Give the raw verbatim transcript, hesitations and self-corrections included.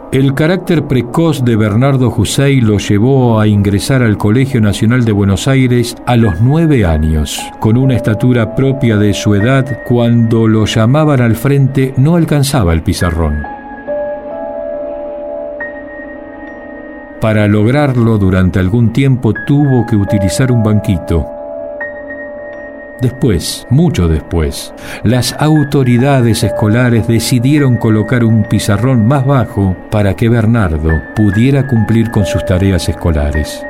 El carácter precoz de Bernardo Hussein lo llevó a ingresar al Colegio Nacional de Buenos Aires a los nueve años. Con una estatura propia de su edad, cuando lo llamaban al frente no alcanzaba el pizarrón. Para lograrlo, durante algún tiempo tuvo que utilizar un banquito. Después, mucho después, las autoridades escolares decidieron colocar un pizarrón más bajo para que Bernardo pudiera cumplir con sus tareas escolares.